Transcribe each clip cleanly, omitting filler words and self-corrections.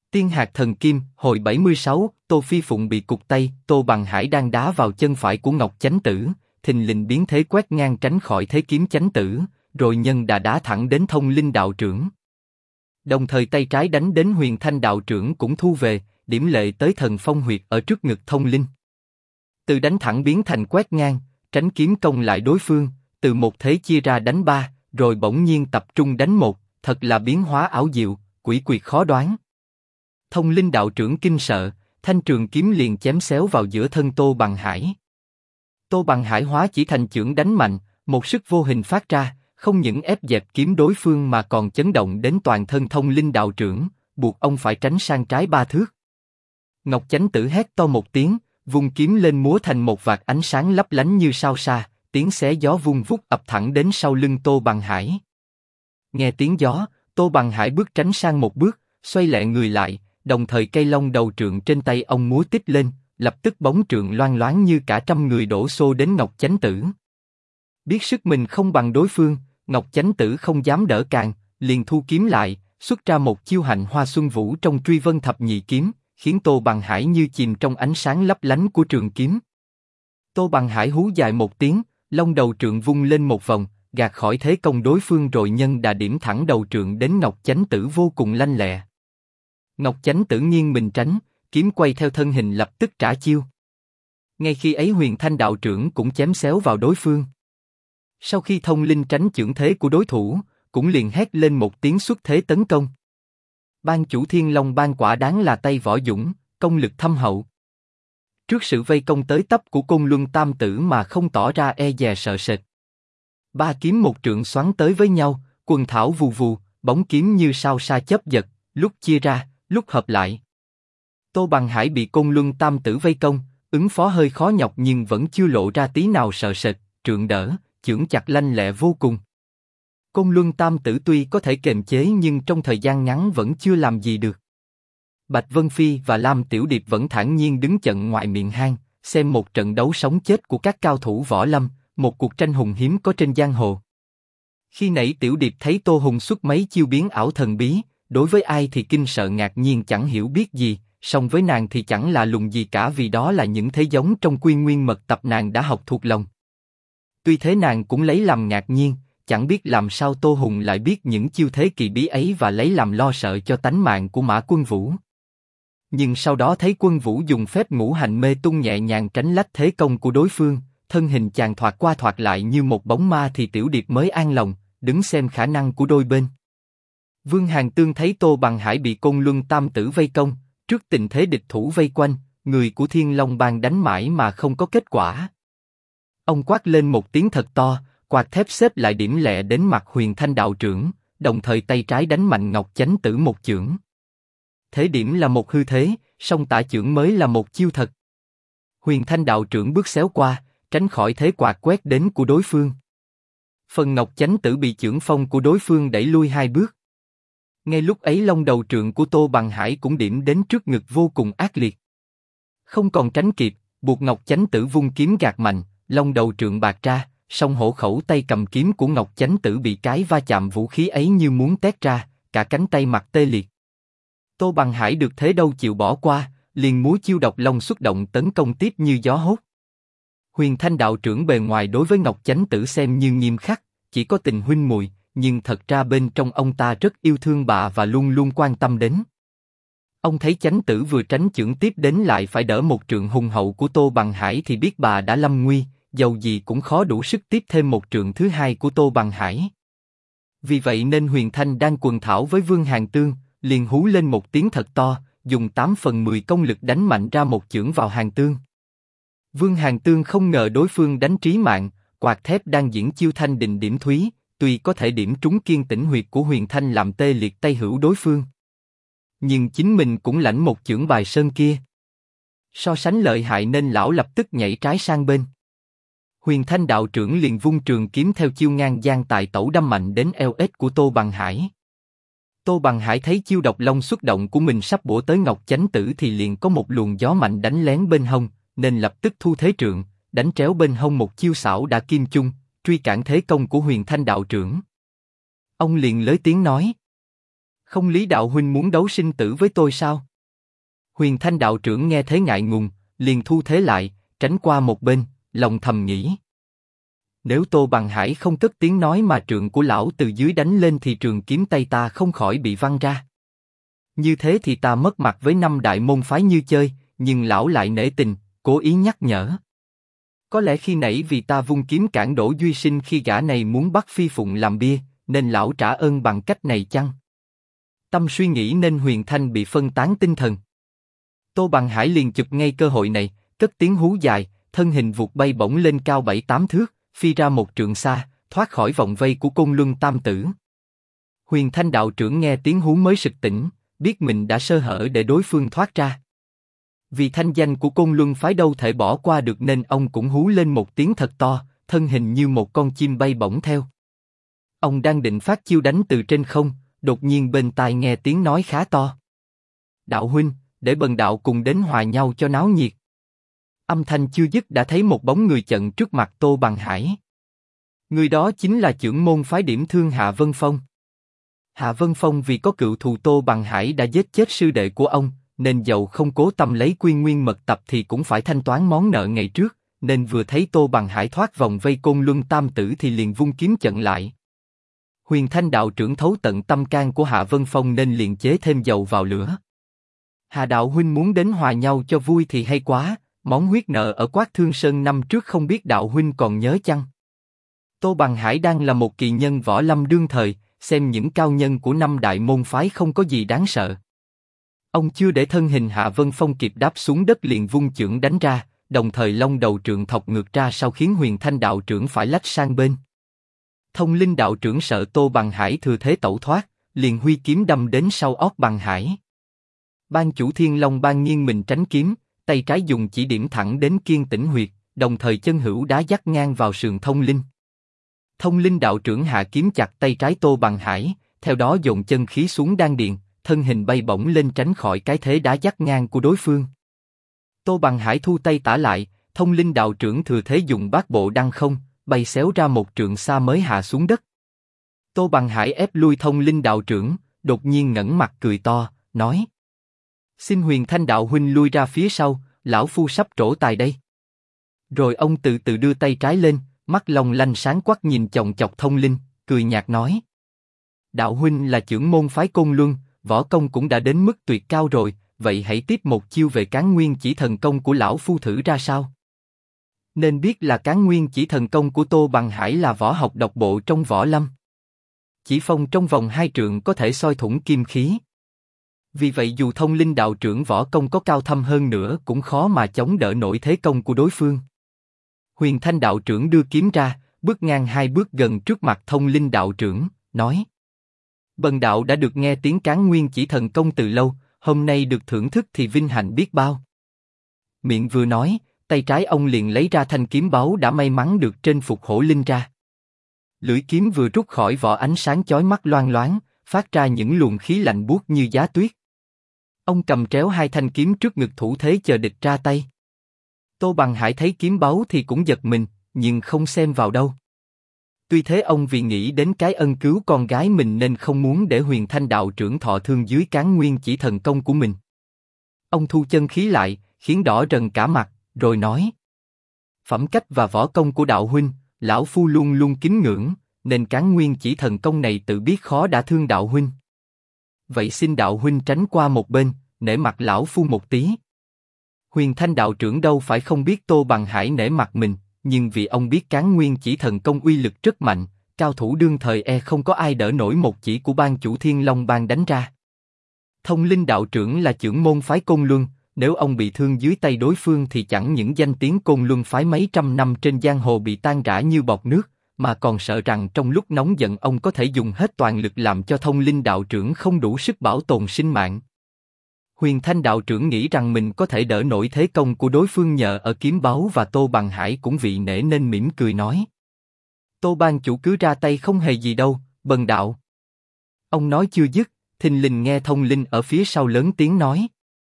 Tiên hạt thần kim, hồi 76, Tô Phi Phụng bị cụt tay, Tô Bằng Hải đang đá vào chân phải của Ngọc Chánh Tử, thình lình biến thế quét ngang tránh khỏi thế kiếm Chánh Tử, rồi nhân đà đá thẳng đến Thông Linh đạo trưởng. Đồng thời tay trái đánh đến Huyền Thanh đạo trưởng cũng thu về, điểm lệ tới thần phong huyệt ở trước ngực Thông Linh. Từ đánh thẳng biến thành quét ngang, tránh kiếm công lại đối phương, từ một thế chia ra đánh ba, rồi bỗng nhiên tập trung đánh một, thật là biến hóa ảo diệu, quỷ quyệt khó đoán. Thông Linh đạo trưởng kinh sợ, thanh trường kiếm liền chém xéo vào giữa thân Tô Bằng Hải. Tô Bằng Hải hóa chỉ thành chưởng đánh mạnh, một sức vô hình phát ra, không những ép dẹp kiếm đối phương mà còn chấn động đến toàn thân Thông Linh đạo trưởng, buộc ông phải tránh sang trái 3 thước. Ngọc Chánh Tử hét to một tiếng, vung kiếm lên múa thành một vạt ánh sáng lấp lánh như sao sa, tiếng xé gió vung vút ập thẳng đến sau lưng Tô Bằng Hải. Nghe tiếng gió, Tô Bằng Hải bước tránh sang một bước, xoay lẹ người lại, đồng thời cây long đầu trượng trên tay ông múa tít lên, lập tức bóng trượng loang loáng như cả trăm người đổ xô đến Ngọc Chánh Tử. Biết sức mình không bằng đối phương, Ngọc Chánh Tử không dám đỡ càng, liền thu kiếm lại, xuất ra một chiêu Hạnh Hoa Xuân Vũ trong Truy Vân Thập Nhị Kiếm, khiến Tô Bằng Hải như chìm trong ánh sáng lấp lánh của trường kiếm. Tô Bằng Hải hú dài một tiếng, long đầu trượng vung lên một vòng, gạt khỏi thế công đối phương rồi nhân đà điểm thẳng đầu trượng đến Ngọc Chánh Tử vô cùng lanh lẹ. Ngọc Chánh Tử nghiêng mình tránh, kiếm quay theo thân hình lập tức trả chiêu. Ngay khi ấy Huyền Thanh đạo trưởng cũng chém xéo vào đối phương. Sau khi Thông Linh tránh chưởng thế của đối thủ, cũng liền hét lên một tiếng xuất thế tấn công. Ban chủ Thiên Long Ban quả đáng là tay võ dũng, công lực thâm hậu. Trước sự vây công tới tấp của Côn Luân Tam Tử mà không tỏ ra e dè sợ sệt. Ba kiếm một trượng xoắn tới với nhau, quần thảo vù vù, bóng kiếm như sao sa chớp giật, lúc chia ra, lúc hợp lại. Tô Bằng Hải bị Côn Luân Tam Tử vây công, ứng phó hơi khó nhọc nhưng vẫn chưa lộ ra tí nào sợ sệt, trượng đỡ, chưởng chặt lanh lẹ vô cùng. Côn Luân Tam Tử tuy có thể kiềm chế nhưng trong thời gian ngắn vẫn chưa làm gì được. Bạch Vân Phi và Lam Tiểu Điệp vẫn thản nhiên đứng chận ngoài miệng hang, xem một trận đấu sống chết của các cao thủ võ lâm, một cuộc tranh hùng hiếm có trên giang hồ. Khi nãy Tiểu Điệp thấy Tô Hùng xuất mấy chiêu biến ảo thần bí, đối với ai thì kinh sợ ngạc nhiên chẳng hiểu biết gì, song với nàng thì chẳng lạ lùng gì cả vì đó là những thế giống trong Quy Nguyên Mật Tập nàng đã học thuộc lòng. Tuy thế nàng cũng lấy làm ngạc nhiên, chẳng biết làm sao Tô Hùng lại biết những chiêu thế kỳ bí ấy và lấy làm lo sợ cho tánh mạng của Mã Quân Vũ. Nhưng sau đó thấy Quân Vũ dùng phép ngũ hành mê tung nhẹ nhàng tránh lách thế công của đối phương, thân hình chàng thoạt qua thoạt lại như một bóng ma thì Tiểu Điệp mới an lòng, đứng xem khả năng của đôi bên. Vương Hàn Tương thấy Tô Bằng Hải bị Côn Luân Tam Tử vây công, trước tình thế địch thủ vây quanh, người của Thiên Long Bang đánh mãi mà không có kết quả. Ông quát lên một tiếng thật to, quạt thép xếp lại điểm lẹ đến mặt Huyền Thanh đạo trưởng, đồng thời tay trái đánh mạnh Ngọc Chánh Tử một chưởng. Thế điểm là một hư thế, song tả chưởng mới là một chiêu thật. Huyền Thanh đạo trưởng bước xéo qua, tránh khỏi thế quạt quét đến của đối phương. Phần Ngọc Chánh Tử bị chưởng phong của đối phương đẩy lui 2 bước. Ngay lúc ấy long đầu trượng của Tô Bằng Hải cũng điểm đến trước ngực vô cùng ác liệt. Không còn tránh kịp, buộc Ngọc Chánh Tử vung kiếm gạt mạnh, long đầu trượng bạc ra, song hổ khẩu tay cầm kiếm của Ngọc Chánh Tử bị cái va chạm vũ khí ấy như muốn tét ra, cả cánh tay mặt tê liệt. Tô Bằng Hải được thế đâu chịu bỏ qua, liền múa chiêu độc long xuất động tấn công tiếp như gió hốt. Huyền Thanh đạo trưởng bề ngoài đối với Ngọc Chánh Tử xem như nghiêm khắc, chỉ có tình huynh muội, nhưng thật ra bên trong ông ta rất yêu thương bà và luôn luôn quan tâm đến. Ông thấy Chánh Tử vừa tránh chưởng tiếp đến lại phải đỡ một trượng hùng hậu của Tô Bằng Hải thì biết bà đã lâm nguy, dầu gì cũng khó đủ sức tiếp thêm một trượng thứ hai của Tô Bằng Hải. Vì vậy nên Huyền Thanh đang quần thảo với Vương Hàn Tương, liền hú lên một tiếng thật to, dùng 8/10 công lực đánh mạnh ra một chưởng vào Hàn Tương. Vương Hàn Tương không ngờ đối phương đánh trí mạng, quạt thép đang diễn chiêu thanh định điểm thúy, tuy có thể điểm trúng kiên tĩnh huyệt của Huyền Thanh làm tê liệt tay hữu đối phương, nhưng chính mình cũng lãnh một chưởng bài sơn kia. So sánh lợi hại nên lão lập tức nhảy trái sang bên. Huyền Thanh đạo trưởng liền vung trường kiếm theo chiêu ngang giang tài tẩu đâm mạnh đến eo ếch của Tô Bằng Hải. Tô Bằng Hải thấy chiêu độc long xuất động của mình sắp bổ tới Ngọc Chánh Tử thì liền có một luồng gió mạnh đánh lén bên hông, nên lập tức thu thế trượng, đánh tréo bên hông một chiêu xảo đả kim chung, truy cản thế công của Huyền Thanh đạo trưởng. Ông liền lớn tiếng nói: Không lý đạo huynh muốn đấu sinh tử với tôi sao? Huyền Thanh đạo trưởng nghe thế ngại ngùng, liền thu thế lại, tránh qua một bên, lòng thầm nghĩ. Nếu Tô Bằng Hải không cất tiếng nói mà trượng của lão từ dưới đánh lên thì trường kiếm tay ta không khỏi bị văng ra. Như thế thì ta mất mặt với năm đại môn phái như chơi, nhưng lão lại nể tình, cố ý nhắc nhở. Có lẽ khi nãy vì ta vung kiếm cản Đỗ Duy Sinh khi gã này muốn bắt Phi Phụng làm bia, nên lão trả ơn bằng cách này chăng? Tâm suy nghĩ nên Huyền Thanh bị phân tán tinh thần. Tô Bằng Hải liền chụp ngay cơ hội này, cất tiếng hú dài, thân hình vụt bay bổng lên cao 7-8 thước, phi ra một trượng xa, thoát khỏi vòng vây của Côn Luân Tam Tử. Huyền Thanh đạo trưởng nghe tiếng hú mới sực tỉnh, biết mình đã sơ hở để đối phương thoát ra. Vì thanh danh của Côn Luân phái đâu thể bỏ qua được nên ông cũng hú lên một tiếng thật to, thân hình như một con chim bay bổng theo. Ông đang định phát chiêu đánh từ trên không, đột nhiên bên tai nghe tiếng nói khá to. Đạo huynh, để bần đạo cùng đến hòa nhau cho náo nhiệt. Âm thanh chưa dứt đã thấy một bóng người chặn trước mặt Tô Bằng Hải. Người đó chính là trưởng môn phái Điểm Thương Hạ Vân Phong. Hạ Vân Phong vì có cựu thù Tô Bằng Hải đã giết chết sư đệ của ông, nên dầu không cố tâm lấy Quy Nguyên mật tập thì cũng phải thanh toán món nợ ngày trước, nên vừa thấy Tô Bằng Hải thoát vòng vây Côn Luân Tam Tử thì liền vung kiếm chặn lại. Huyền Thanh đạo trưởng thấu tận tâm can của Hạ Vân Phong nên liền chế thêm dầu vào lửa. Hà đạo huynh muốn đến hòa nhau cho vui thì hay quá, món huyết nợ ở Quát Thương Sơn năm trước không biết đạo huynh còn nhớ chăng? Tô Bằng Hải đang là một kỳ nhân võ lâm đương thời, xem những cao nhân của năm đại môn phái không có gì đáng sợ. Ông chưa để thân hình Hạ Vân Phong kịp đáp xuống đất liền vung chưởng đánh ra, đồng thời long đầu trượng thọc ngược ra sau khiến Huyền Thanh đạo trưởng phải lách sang bên. Thông Linh đạo trưởng sợ Tô Bằng Hải thừa thế tẩu thoát, liền huy kiếm đâm đến sau óc Bằng Hải. Ban chủ Thiên Long Ban nghiêng mình tránh kiếm, tay trái dùng chỉ điểm thẳng đến Kiên Tĩnh huyệt, đồng thời chân hữu đá dắt ngang vào sườn Thông Linh. Thông Linh đạo trưởng hạ kiếm chặt tay trái Tô Bằng Hải, theo đó dồn chân khí xuống đan điền, thân hình bay bổng lên tránh khỏi cái thế đá dắt ngang của đối phương. Tô Bằng Hải thu tay tả lại, Thông Linh đạo trưởng thừa thế dùng bát bộ đăng không, bay xéo ra một trượng xa mới hạ xuống đất. Tô Bằng Hải ép lui Thông Linh đạo trưởng, đột nhiên ngẩng mặt cười to, nói: Xin Huyền Thanh đạo huynh lui ra phía sau, lão phu sắp trổ tài đây. Rồi ông từ từ đưa tay trái lên, mắt long lanh sáng quắc nhìn chòng chọc Thông Linh, cười nhạt nói: Đạo huynh là trưởng môn phái Côn Luân, võ công cũng đã đến mức tuyệt cao rồi, vậy hãy tiếp một chiêu về Cán Nguyên Chỉ Thần Công của lão phu thử ra sao? Nên biết là Cán Nguyên Chỉ Thần Công của Tô Bằng Hải là võ học độc bộ trong võ lâm. Chỉ phong trong vòng 2 trượng có thể soi thủng kim khí. Vì vậy dù Thông Linh đạo trưởng võ công có cao thâm hơn nữa cũng khó mà chống đỡ nổi thế công của đối phương. Huyền Thanh đạo trưởng đưa kiếm ra, bước ngang 2 bước gần trước mặt Thông Linh đạo trưởng, nói: Bần đạo đã được nghe tiếng Cán Nguyên Chỉ Thần Công từ lâu, hôm nay được thưởng thức thì vinh hạnh biết bao. Miệng vừa nói, tay trái ông liền lấy ra thanh kiếm báu đã may mắn được trên phục hổ linh ra. Lưỡi kiếm vừa rút khỏi vỏ ánh sáng chói mắt loang loáng, phát ra những luồng khí lạnh buốt như giá tuyết. Ông cầm tréo 2 thanh kiếm trước ngực thủ thế chờ địch ra tay. Tô Bằng Hải thấy kiếm báu thì cũng giật mình, nhưng không xem vào đâu. Tuy thế ông vì nghĩ đến cái ân cứu con gái mình nên không muốn để Huyền Thanh đạo trưởng thọ thương dưới Cán Nguyên Chỉ Thần Công của mình. Ông thu chân khí lại, khiến đỏ rần cả mặt, rồi nói: Phẩm cách và võ công của đạo huynh, lão phu luôn luôn kính ngưỡng, nên Cán Nguyên Chỉ Thần Công này tự biết khó đả thương đạo huynh. Vậy xin đạo huynh tránh qua một bên, nể mặt lão phu một tí. Huyền Thanh đạo trưởng đâu phải không biết Tô Bằng Hải nể mặt mình, nhưng vì ông biết Cán Nguyên Chỉ Thần Công uy lực rất mạnh, cao thủ đương thời không có ai đỡ nổi một chỉ của ban chủ Thiên Long Bang đánh ra. Thông Linh đạo trưởng là trưởng môn phái Côn Luân, nếu ông bị thương dưới tay đối phương thì chẳng những danh tiếng Côn Luân phái mấy trăm năm trên giang hồ bị tan rã như bọt nước, mà còn sợ rằng trong lúc nóng giận ông có thể dùng hết toàn lực làm cho Thông Linh đạo trưởng không đủ sức bảo tồn sinh mạng. Huyền Thanh đạo trưởng nghĩ rằng mình có thể đỡ nổi thế công của đối phương nhờ ở kiếm báu và Tô Bằng Hải cũng vị nể nên mỉm cười nói: Tô ban chủ cứ ra tay không hề gì đâu, bần đạo. Ông nói chưa dứt, thình lình nghe Thông Linh ở phía sau lớn tiếng nói: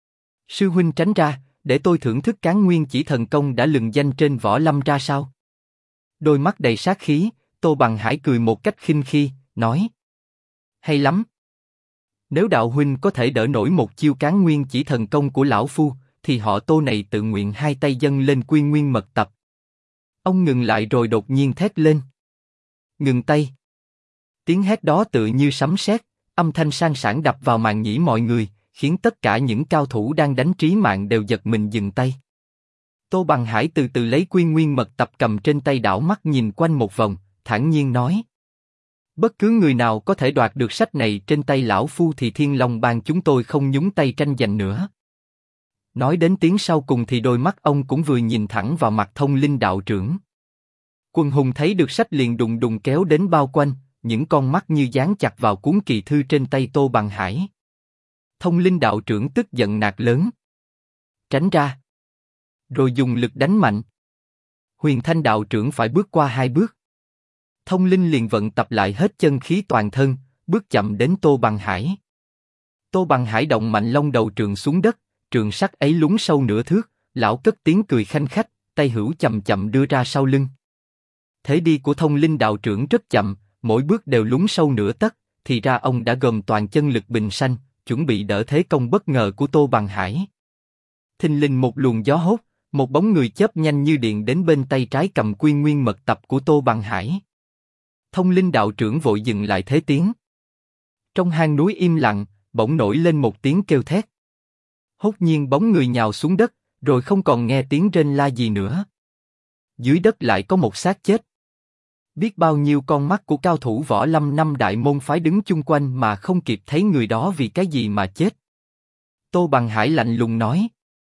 Sư huynh tránh ra, để tôi thưởng thức Cán Nguyên Chỉ Thần Công đã lừng danh trên võ lâm ra sao. Đôi mắt đầy sát khí, Tô Bằng Hải cười một cách khinh khi, nói: Hay lắm. Nếu đạo huynh có thể đỡ nổi một chiêu Cán Nguyên Chỉ Thần Công của lão phu, thì họ Tô này tự nguyện hai tay dâng lên Quy Nguyên Mật Tập. Ông ngừng lại rồi đột nhiên thét lên. Ngừng tay! Tiếng hét đó tự như sấm sét, âm thanh sang sảng đập vào màng nhĩ mọi người, khiến tất cả những cao thủ đang đánh trí mạng đều giật mình dừng tay. Tô Bằng Hải từ từ lấy Quy Nguyên Mật Tập cầm trên tay đảo mắt nhìn quanh một vòng, thản nhiên nói: bất cứ người nào có thể đoạt được sách này trên tay lão phu thì Thiên Long Bang chúng tôi không nhúng tay tranh giành nữa. Nói đến tiếng sau cùng thì đôi mắt ông cũng vừa nhìn thẳng vào mặt Thông Linh đạo trưởng. Quần hùng thấy được sách liền đùng đùng kéo đến bao quanh, những con mắt như dán chặt vào cuốn kỳ thư trên tay Tô Bằng Hải. Thông Linh đạo trưởng tức giận nạt lớn: tránh ra! Rồi dùng lực đánh mạnh. Huyền Thanh đạo trưởng phải bước qua 2 bước. Thông Linh liền vận tập lại hết chân khí toàn thân, bước chậm đến Tô Bằng Hải. Tô Bằng Hải động mạnh long đầu trường xuống đất, trường sắt ấy lún sâu nửa thước, lão cất tiếng cười khanh khách, tay hữu chậm chậm đưa ra sau lưng. Thế đi của Thông Linh đạo trưởng rất chậm, mỗi bước đều lún sâu nửa tấc, thì ra ông đã gồm toàn chân lực bình sanh, chuẩn bị đỡ thế công bất ngờ của Tô Bằng Hải. Thình lình một luồng gió hốt, một bóng người chớp nhanh như điện đến bên tay trái cầm Quy Nguyên Mật Tập của Tô Bằng Hải. Thông Linh đạo trưởng vội dừng lại thế tiến. Trong hang núi im lặng, bỗng nổi lên một tiếng kêu thét. Hốt nhiên bóng người nhào xuống đất, rồi không còn nghe tiếng rên la gì nữa. Dưới đất lại có một xác chết. Biết bao nhiêu con mắt của cao thủ võ lâm năm đại môn phái đứng chung quanh mà không kịp thấy người đó vì cái gì mà chết. Tô Bằng Hải lạnh lùng nói: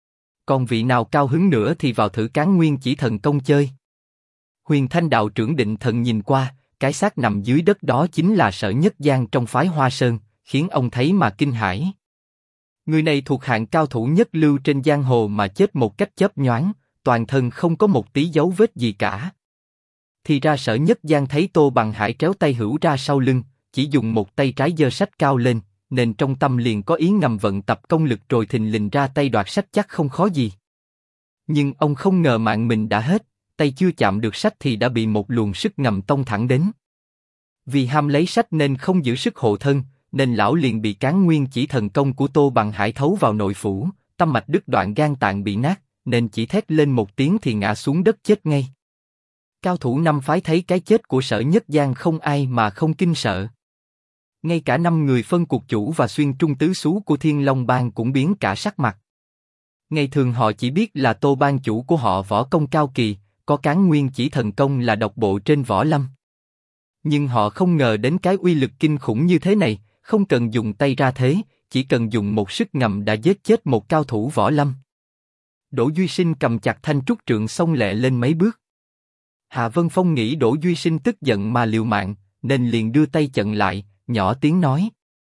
còn vị nào cao hứng nữa thì vào thử Cán Nguyên Chỉ Thần Công chơi. Huyền Thanh đạo trưởng định thần nhìn qua, cái xác nằm dưới đất đó chính là Sở Nhất Giang trong phái Hoa Sơn, khiến ông thấy mà kinh hãi. Người này thuộc hạng cao thủ nhất lưu trên giang hồ mà chết một cách chớp nhoáng, toàn thân không có một tí dấu vết gì cả. Thì ra Sở Nhất Giang thấy Tô Bằng Hải kéo tay hữu ra sau lưng, chỉ dùng một tay trái giơ sách cao lên, nên trong tâm liền có ý ngầm vận tập công lực rồi thình lình ra tay đoạt sách chắc không khó gì. Nhưng ông không ngờ mạng mình đã hết, tay chưa chạm được sách thì đã bị một luồng sức ngầm tông thẳng đến. Vì ham lấy sách nên không giữ sức hộ thân, nên lão liền bị Cán Nguyên Chỉ Thần Công của Tô Bằng Hải thấu vào nội phủ, tâm mạch đứt đoạn, gan tạng bị nát, nên chỉ thét lên một tiếng thì ngã xuống đất chết ngay. Cao thủ năm phái thấy cái chết của Sở Nhất Giang không ai mà không kinh sợ. Ngay cả 5 người phân cuộc chủ và xuyên trung tứ xú của Thiên Long Bang cũng biến cả sắc mặt. Ngày thường họ chỉ biết là Tô Bang chủ của họ võ công cao kỳ, có Cán Nguyên Chỉ Thần Công là độc bộ trên võ lâm. Nhưng họ không ngờ đến cái uy lực kinh khủng như thế này, không cần dùng tay ra thế, chỉ cần dùng một sức ngầm đã giết chết một cao thủ võ lâm. Đỗ Duy Sinh cầm chặt thanh trúc trượng xông lẹ lên mấy bước. Hạ Vân Phong nghĩ Đỗ Duy Sinh tức giận mà liều mạng, nên liền đưa tay chặn lại, nhỏ tiếng nói: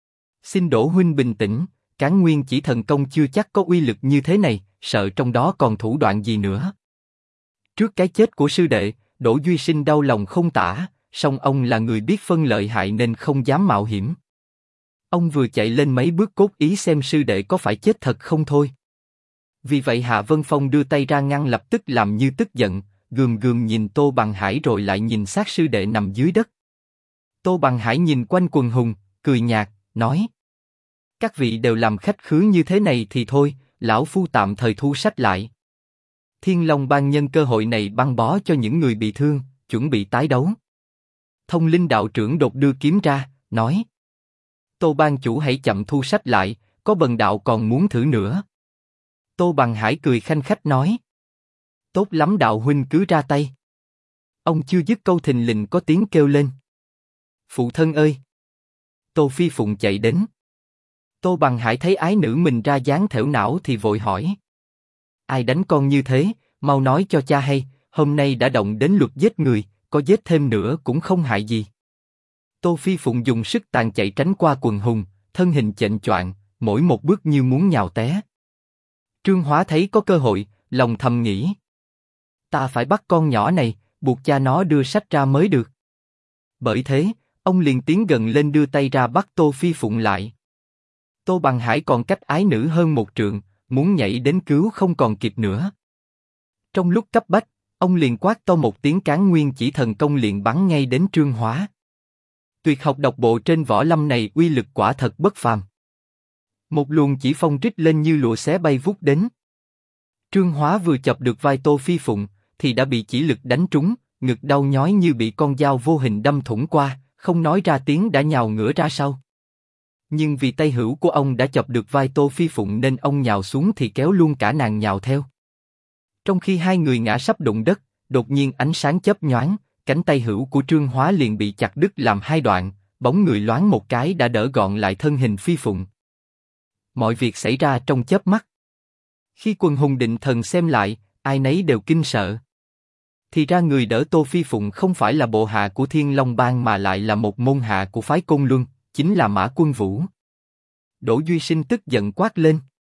xin Đỗ huynh bình tĩnh, Cán Nguyên Chỉ Thần Công chưa chắc có uy lực như thế này, sợ trong đó còn thủ đoạn gì nữa. Trước cái chết của sư đệ, Đỗ Duy Sinh đau lòng không tả, song ông là người biết phân lợi hại nên không dám mạo hiểm. Ông vừa chạy lên mấy bước cốt ý xem sư đệ có phải chết thật không thôi. Vì vậy Hạ Vân Phong đưa tay ra ngăn, lập tức làm như tức giận, gườm gườm nhìn Tô Bằng Hải rồi lại nhìn xác sư đệ nằm dưới đất. Tô Bằng Hải nhìn quanh quần hùng, cười nhạt, nói: các vị đều làm khách khứa như thế này thì thôi, lão phu tạm thời thu sách lại. Thiên Long Bang nhân cơ hội này băng bó cho những người bị thương, chuẩn bị tái đấu. Thông Linh đạo trưởng đột đưa kiếm ra, nói: Tô Bang chủ hãy chậm thu sách lại, có bần đạo còn muốn thử nữa. Tô Bằng Hải cười khanh khách nói: tốt lắm đạo huynh cứ ra tay. Ông chưa dứt câu thình lình có tiếng kêu lên: phụ thân ơi! Tô Phi Phụng chạy đến. Tô Bằng Hải thấy ái nữ mình ra dáng thẻo não thì vội hỏi: ai đánh con như thế, mau nói cho cha hay, hôm nay đã động đến luật giết người, có giết thêm nữa cũng không hại gì. Tô Phi Phụng dùng sức tàn chạy tránh qua quần hùng, thân hình chệch choạng, mỗi một bước như muốn nhào té. Trương Hóa thấy có cơ hội, lòng thầm nghĩ: ta phải bắt con nhỏ này, buộc cha nó đưa sách ra mới được. Bởi thế, ông liền tiến gần lên đưa tay ra bắt Tô Phi Phụng lại. Tô Bằng Hải còn cách ái nữ hơn một trượng, muốn nhảy đến cứu không còn kịp nữa. Trong lúc cấp bách, ông liền quát to một tiếng, Cán Nguyên Chỉ Thần Công liền bắn ngay đến Trương Hóa. Tuyệt học độc bộ trên võ lâm này uy lực quả thật bất phàm. Một luồng chỉ phong rít lên như lụa xé bay vút đến. Trương Hóa vừa chọc được vai Tô Phi Phụng, thì đã bị chỉ lực đánh trúng, ngực đau nhói như bị con dao vô hình đâm thủng qua, không nói ra tiếng đã nhào ngửa ra sau. Nhưng vì tay hữu của ông đã chọc được vai Tô Phi Phụng nên ông nhào xuống thì kéo luôn cả nàng nhào theo. Trong khi hai người ngã sắp đụng đất, đột nhiên ánh sáng chớp nhoáng, cánh tay hữu của Trương Hóa liền bị chặt đứt làm hai đoạn, bóng người loáng một cái đã đỡ gọn lại thân hình Phi Phụng. Mọi việc xảy ra trong chớp mắt. Khi quần hùng định thần xem lại, ai nấy đều kinh sợ. Thì ra người đỡ Tô Phi Phụng không phải là bộ hạ của Thiên Long Bang mà lại là một môn hạ của phái Côn Luân, chính là Mã Quân Vũ. Đỗ Duy Sinh tức giận quát lên: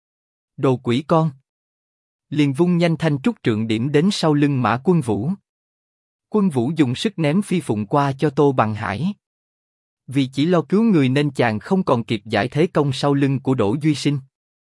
Đồ quỷ con! Liền vung nhanh thanh trúc trượng điểm đến sau lưng Mã Quân Vũ. Quân Vũ dùng sức ném Phi Phụng qua cho Tô Bằng Hải. Vì chỉ lo cứu người nên chàng không còn kịp giải thế công sau lưng của Đỗ Duy Sinh.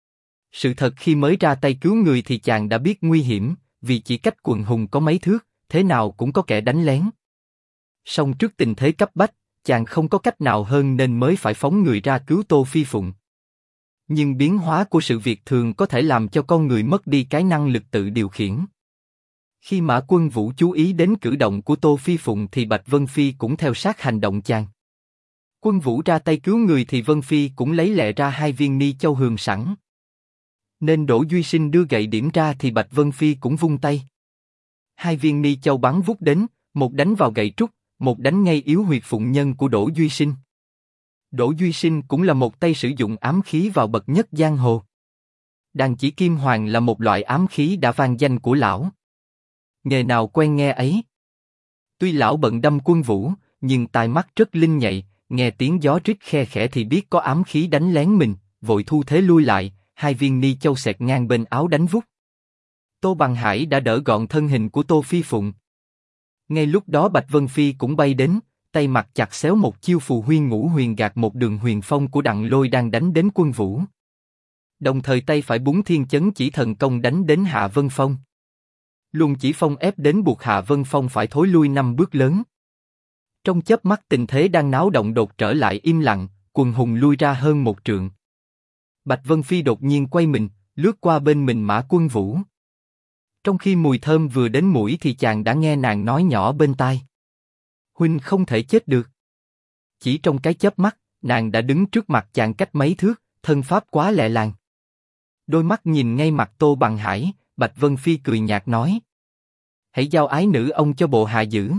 Sự thật khi mới ra tay cứu người thì chàng đã biết nguy hiểm, vì chỉ cách quần hùng có mấy thước, thế nào cũng có kẻ đánh lén. Song trước tình thế cấp bách, chàng không có cách nào hơn nên mới phải phóng người ra cứu Tô Phi Phụng. Nhưng biến hóa của sự việc thường có thể làm cho con người mất đi cái năng lực tự điều khiển. Khi Mã Quân Vũ chú ý đến cử động của Tô Phi Phụng thì Bạch Vân Phi cũng theo sát hành động chàng. Quân Vũ ra tay cứu người thì Vân Phi cũng lấy lẹ ra hai viên ni châu hường sẵn. Nên Đỗ Duy Sinh đưa gậy điểm ra thì Bạch Vân Phi cũng vung tay. Hai viên ni châu bắn vút đến, một đánh vào gậy trúc, một đánh ngay yếu huyệt phụng nhân của Đỗ Duy Sinh. Đỗ Duy Sinh cũng là một tay sử dụng ám khí vào bậc nhất giang hồ. Đàn chỉ kim hoàng là một loại ám khí đã vang danh của lão. Nghề nào quen nghe ấy. Tuy lão bận đâm Quân Vũ, nhưng tai mắt rất linh nhạy, nghe tiếng gió rít khe khẽ thì biết có ám khí đánh lén mình, vội thu thế lui lại, hai viên ni châu xẹt ngang bên áo đánh vút. Tô Bằng Hải đã đỡ gọn thân hình của Tô Phi Phụng. Ngay lúc đó Bạch Vân Phi cũng bay đến, tay mặt chặt xéo một chiêu phù huyên ngũ huyền gạt một đường huyền phong của Đặng Lôi đang đánh đến Quân Vũ. Đồng thời tay phải búng thiên chấn chỉ thần công đánh đến Hạ Vân Phong. Luồng chỉ phong ép đến buộc Hạ Vân Phong phải thối lui 5 bước lớn. Trong chớp mắt tình thế đang náo động đột trở lại im lặng, quần hùng lui ra hơn một trượng. Bạch Vân Phi đột nhiên quay mình, lướt qua bên mình Mã Quân Vũ. Trong khi mùi thơm vừa đến mũi thì chàng đã nghe nàng nói nhỏ bên tai: Huynh không thể chết được. Chỉ trong cái chớp mắt, nàng đã đứng trước mặt chàng cách mấy thước, thân pháp quá lẹ làng. Đôi mắt nhìn ngay mặt Tô Bằng Hải, Bạch Vân Phi cười nhạt nói: Hãy giao ái nữ ông cho bộ hạ giữ.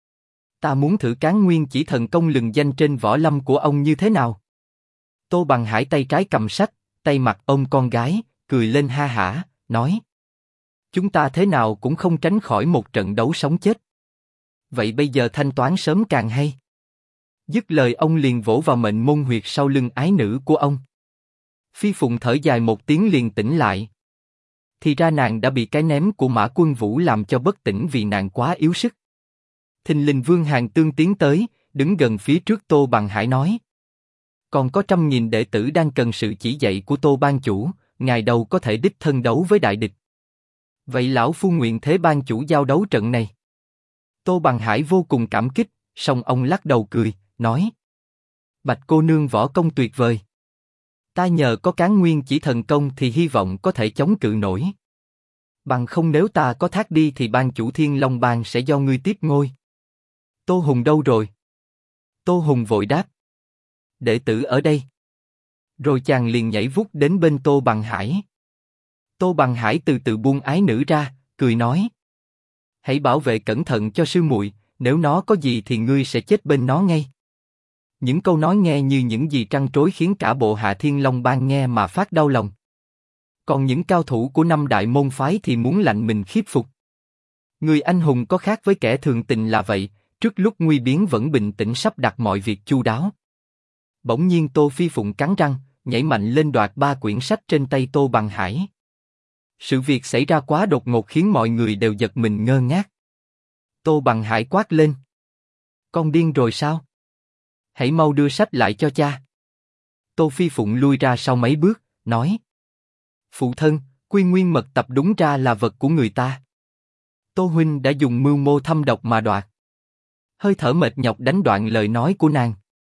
Ta muốn thử cán nguyên chỉ thần công lừng danh trên võ lâm của ông như thế nào. Tô Bằng Hải tay trái cầm sách, tay mặt ôm con gái, cười lên ha hả, nói: Chúng ta thế nào cũng không tránh khỏi một trận đấu sống chết. Vậy bây giờ thanh toán sớm càng hay. Dứt lời ông liền vỗ vào mệnh môn huyệt sau lưng ái nữ của ông. Phi Phụng thở dài một tiếng liền tỉnh lại. Thì ra nàng đã bị cái ném của Mã Quân Vũ làm cho bất tỉnh vì nàng quá yếu sức. Thình lình Vương Hàn Tương tiến tới, đứng gần phía trước Tô Bằng Hải nói: Còn có 100.000 đệ tử đang cần sự chỉ dạy của Tô ban chủ, ngài đâu có thể đích thân đấu với đại địch. Vậy lão phu nguyện thế ban chủ giao đấu trận này. Tô Bằng Hải vô cùng cảm kích, song ông lắc đầu cười, nói: Bạch cô nương võ công tuyệt vời. Ta nhờ có cán nguyên chỉ thần công thì hy vọng có thể chống cự nổi. Bằng không nếu ta có thác đi thì ban chủ Thiên Long Bang sẽ do ngươi tiếp ngôi. Tô Hùng đâu rồi? Tô Hùng vội đáp: Đệ tử ở đây. Rồi chàng liền nhảy vút đến bên Tô Bằng Hải. Tô Bằng Hải từ từ buông ái nữ ra, cười nói: Hãy bảo vệ cẩn thận cho sư muội, nếu nó có gì thì ngươi sẽ chết bên nó ngay. Những câu nói nghe như những gì trăn trối khiến cả bộ hạ Thiên Long Bang nghe mà phát đau lòng. Còn những cao thủ của 5 đại môn phái thì muốn lạnh mình khiếp phục. Người anh hùng có khác với kẻ thường tình là vậy, trước lúc nguy biến vẫn bình tĩnh sắp đặt mọi việc chu đáo. Bỗng nhiên Tô Phi Phụng cắn răng, nhảy mạnh lên đoạt 3 quyển sách trên tay Tô Bằng Hải. Sự việc xảy ra quá đột ngột khiến mọi người đều giật mình ngơ ngác. Tô Bằng Hải quát lên: Con điên rồi sao? Hãy mau đưa sách lại cho cha. Tô Phi Phụng lui ra sau mấy bước, nói: Phụ thân, quy nguyên mật tập đúng ra là vật của người ta. Tô huynh đã dùng mưu mô thâm độc mà đoạt. Hơi thở mệt nhọc đánh đoạn lời nói của nàng.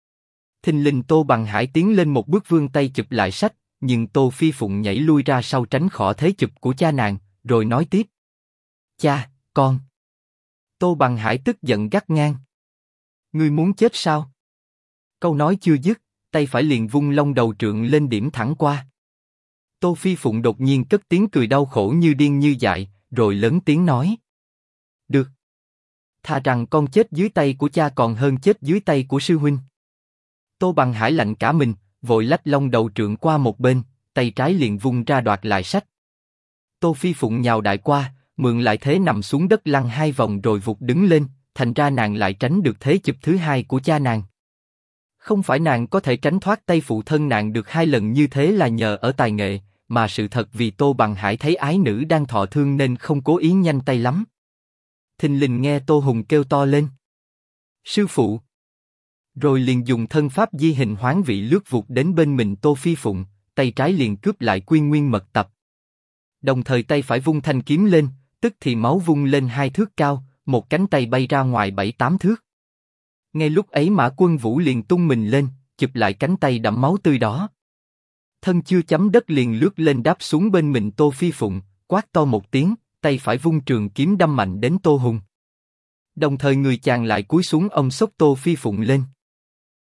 Thình lình Tô Bằng Hải tiến lên một bước vươn tay chụp lại sách, nhưng Tô Phi Phụng nhảy lui ra sau tránh khỏi thế chụp của cha nàng, rồi nói tiếp. Cha, con. Tô Bằng Hải tức giận gắt ngang. Ngươi muốn chết sao? Câu nói chưa dứt, tay phải liền vung long đầu trượng lên điểm thẳng qua. Tô Phi Phụng đột nhiên cất tiếng cười đau khổ như điên như dại, rồi lớn tiếng nói. Được. Thà rằng con chết dưới tay của cha còn hơn chết dưới tay của sư huynh. Tô Bằng Hải lạnh cả mình, vội lách long đầu trượng qua một bên, tay trái liền vung ra đoạt lại sách. Tô Phi Phụng nhào đại qua, mượn lại thế nằm xuống đất lăn 2 vòng rồi vụt đứng lên, thành ra nàng lại tránh được thế chụp thứ 2 của cha nàng. Không phải nàng có thể tránh thoát tay phụ thân nàng được 2 lần như thế là nhờ ở tài nghệ, mà sự thật vì Tô Bằng Hải thấy ái nữ đang thọ thương nên không cố ý nhanh tay lắm. Thình lình nghe Tô Hùng kêu to lên. Sư phụ! Rồi liền dùng thân pháp di hình hoán vị lướt vụt đến bên mình Tô Phi Phụng, tay trái liền cướp lại Quy Nguyên Mật Tập. Đồng thời tay phải vung thanh kiếm lên, tức thì máu vung lên 2 thước cao, một cánh tay bay ra ngoài 7-8 thước. Ngay lúc ấy Mã Quân Vũ liền tung mình lên, chụp lại cánh tay đẫm máu tươi đó. Thân chưa chấm đất liền lướt lên đáp xuống bên mình Tô Phi Phụng, quát to một tiếng, tay phải vung trường kiếm đâm mạnh đến Tô Hùng. Đồng thời người chàng lại cúi xuống ôm xốc Tô Phi Phụng lên.